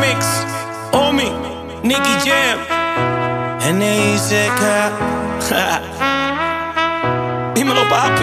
Mix, Omi, Nicky Jam, N.A.I.C.K. Dímelo, papi.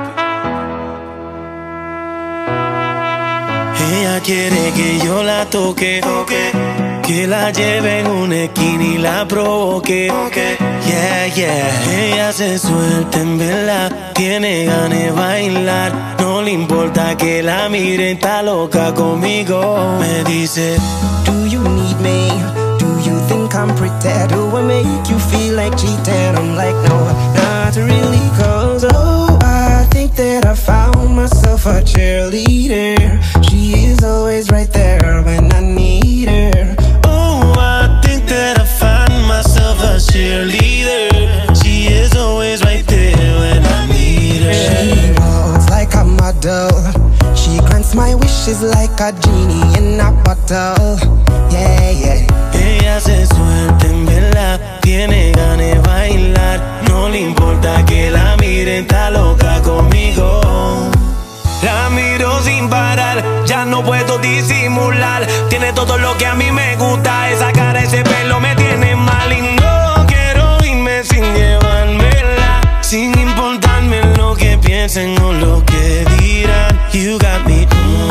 Ella quiere que yo la toque, que la lleve en una esquina y la provoque. Yeah, yeah. Ella se suelta en verdad, tiene ganas de bailar. No le importa que la miren, está loca conmigo. Me dice, do you need me? Do you think I'm pretend? Do I make you feel like cheating? I'm like, no, not really, cause oh, I think that I found myself a cheerleader. She is always right there when I need her. oh, I think that I found myself a cheerleader. She is always right there when I need her. She walks like a model. She grants my wishes like a genie in a bottle. Yeah, yeah. Ella se suelta en verdad, tiene ganas de bailar. No le importa que la miren, está loca conmigo. La miro sin parar, ya no puedo disimular. Tiene todo lo que a mí me gusta, esa cara, ese pelo me tiene mal. Y no quiero irme sin llevármela, sin importarme lo que piensen o lo que dirán. You got me,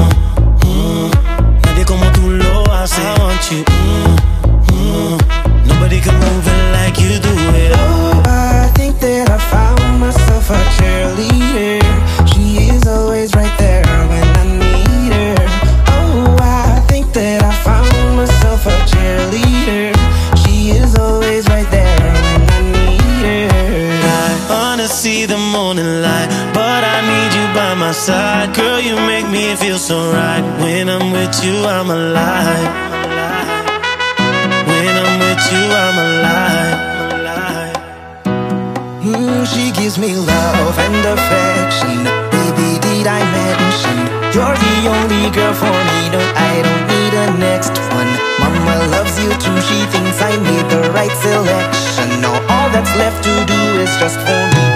nadie como tú lo haces. I want you, nobody can move it like you do it. Oh, I think that I found myself a cheerleader. She is always right there when I need her. Oh, I think that I found myself a cheerleader. She is always right there when I need her. I wanna see the morning light, but I need you by my side. Girl, you make me feel so right. When I'm with you, I'm alive. When I'm with you, I'm alive. She gives me love and affection. Baby, did I mention you're the only girl for me? No, I don't need a next one. Mama loves you too. She thinks I made the right selection. Now all that's left to do is just for me